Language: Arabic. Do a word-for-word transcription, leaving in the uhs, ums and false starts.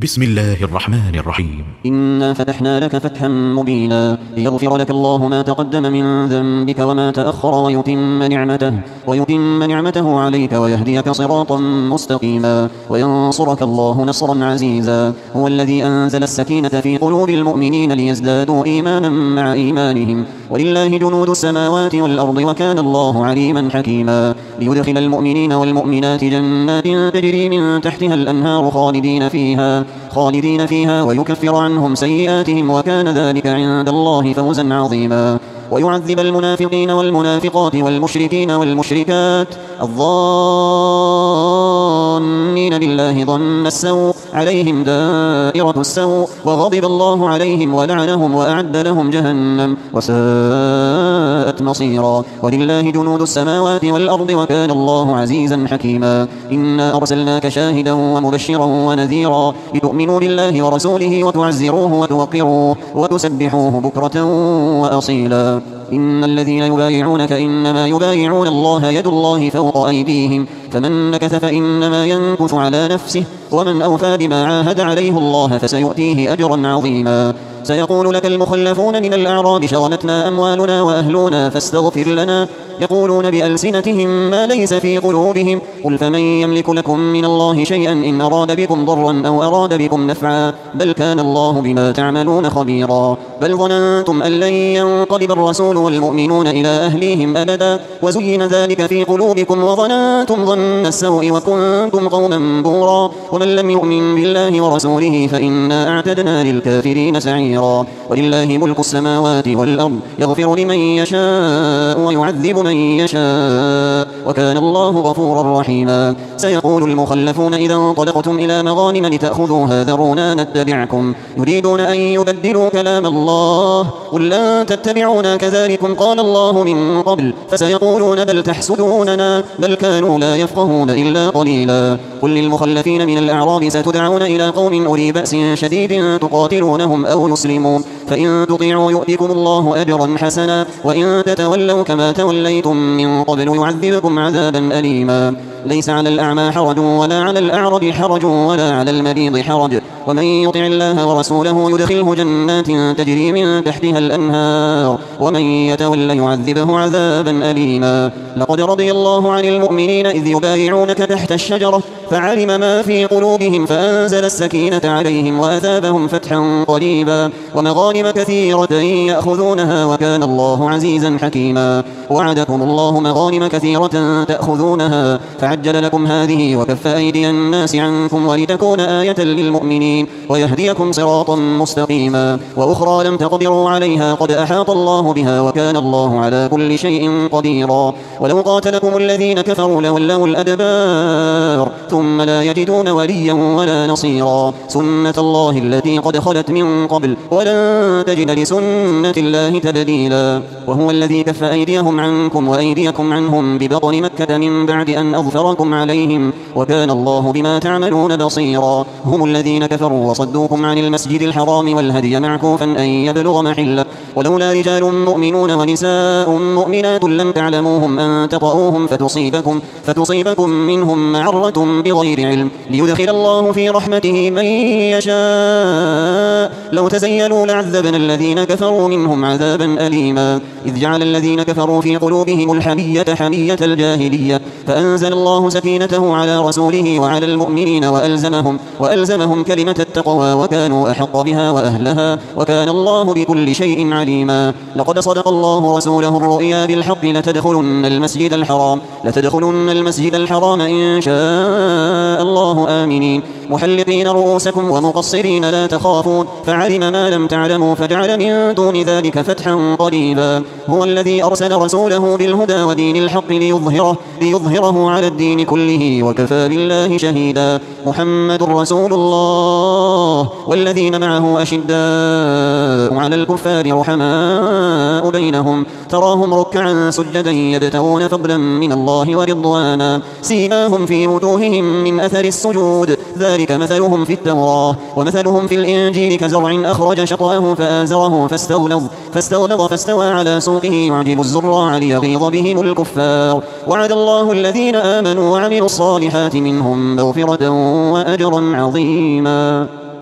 بسم الله الرحمن الرحيم. إنا فتحنا لك فتحا مبينا ليغفر لك الله ما تقدم من ذنبك وما تأخر ويتم نعمته, ويتم نعمته عليك ويهديك صراطا مستقيما وينصرك الله نصرا عزيزا. هو الذي أنزل السكينة في قلوب المؤمنين ليزدادوا إيمانا مع إيمانهم, ولله جنود السماوات والأرض وكان الله عليما حكيما. ليدخل المؤمنين والمؤمنات جنات تجري من تحتها الأنهار خالدين فيها خالدين فيها ويكفر عنهم سيئاتهم وكان ذلك عند الله فوزا عظيما. ويعذب المنافقين والمنافقات والمشركين والمشركات الظانين بالله ظن السوء عليهم دائرة السوء وغضب الله عليهم ولعنهم وأعد لهم جهنم وساءت مصيرا. ولله جنود السماوات والأرض وكان الله عزيزا حكيما. إنا أرسلناك شاهدا ومبشرا ونذيرا لتؤمنوا بالله ورسوله وتعزروه وتوقروه وتسبحوه بكرة وأصيلا. إن الذين يبايعونك إنما يبايعون الله يد الله فوق أيديهم فمن نكث فإنما ينكث على نفسه ومن أوفى بما عاهد عليه الله فسيؤتيه أجرا عظيما. سيقول لك المخلفون من الأعراب شغلتنا أموالنا وأهلنا فاستغفر لنا يقولون بألسنتهم ما ليس في قلوبهم قل فمن يملك لكم من الله شيئا إن أراد بكم ضرا أو أراد بكم نفعا بل كان الله بما تعملون خبيرا. بل ظننتم أن لن ينقلب الرسول والمؤمنون إلى أهليهم أبدا وزين ذلك في قلوبكم وظننتم ظن السوء وكنتم قوما بورا. ومن لم يؤمن بالله ورسوله فإنا أعتدنا للكافرين سعيرا. ولله ملك السماوات والأرض يغفر لمن يشاء ويعذب من يشاء وكان الله غفورا رحيما. سيقول المخلفون إذا انطلقتم إلى مغانم لتأخذوها ذرونا نتبعكم يريدون أن يبدلوا كلام الله قل لن تتبعونا كذلكم قال الله من قبل فسيقولون بل تحسدوننا بل كانوا لا يفقهون إلا قليلا. قل للمخلفين من الأعراب ستدعون إلى قوم أولي بأس شديد تقاتلونهم أو يسلمون فإن تطيعوا يؤتكم الله أجرا حسنا وإن تتولوا كما توليتم من قبل يعذبكم عذابا أليما. ليس على الأعمى حرج ولا على الأعرج حرج ولا على المريض حرج ومن يطع الله ورسوله يدخله جنات تجري من تحتها الأنهار ومن يتول يعذبه عذابا أليما. لقد رضي الله عن المؤمنين إذ يبايعونك تحت الشجرة فعلم ما في قلوبهم فأنزل السكينة عليهم وأثابهم فتحا قريبا ومغانم كثيرة يأخذونها وكان الله عزيزا حكيما. وعدكم الله مغانم كثيرة تأخذونها فعجل لكم هذه وكف أيدي الناس عنكم ولتكون آية للمؤمنين ويهديكم صراطا مستقيما. وأخرى لم تقدروا عليها قد أحاط الله بها وكان الله على كل شيء قديرا. ولو قاتلكم الذين كفروا لولوا الأدبار ثم لا يجدون وليا ولا نصيرا. سنة الله التي قد خلت من قبل ولن تجد لسنة الله تبديلا. وهو الذي كف أيديهم عنكم وأيديكم عنهم ببطن مكة من بعد أن أظفركم عليهم وكان الله بما تعملون بصيرا. هم الذين كفروا وصدوكم عن المسجد الحرام والهدي معكوفا أن يبلغ محله ولولا رجال مؤمنون ونساء مؤمنات لم تعلموهم أن تطؤوهم فتصيبكم, فتصيبكم منهم معرة بغير علم ليدخل الله في رحمته من يشاء. لو تزيلوا لعذبنا الذين كفروا منهم عذابا أليما. إذ جعل الذين كفروا في قلوبهم الحمية حمية الجاهلية فأنزل الله سكينته على رسوله وعلى المؤمنين وألزمهم, وألزمهم كلمة التقوى وكانوا أحق بها وأهلها وكان الله بكل شيء عليما. لقد صدق الله رسوله الرؤيا بالحق لتدخلن المسجد الحرام لتدخلن المسجد الحرام إن شاء الله آمنين محلقين رؤوسكم ومقصرين لا تخافون فعلم ما لم تعلموا فجعل من دون ذلك فتحا قريبا. هو الذي أرسل رسوله بالهدى ودين الحق ليظهره, ليظهره على الدين كله وكفى بالله شهيدا. محمد رسول الله والذين معه أشداء على الكفار رحماء بينهم تراهم ركعا سجدا يبتغون فضلا من الله ورضوانا سيماهم في وجوههم من أثر السجود ذلك مثلهم في التوراة ومثلهم في الإنجيل كزرع أخرج شطأه فآزره فاستغلظ فاستغلظ فاستوى على سوقه يعجب الزراع ليغيظ بهم الكفار. وعد الله الذين آمنوا وعملوا الصالحات منهم مغفرة وأجرا عظيما.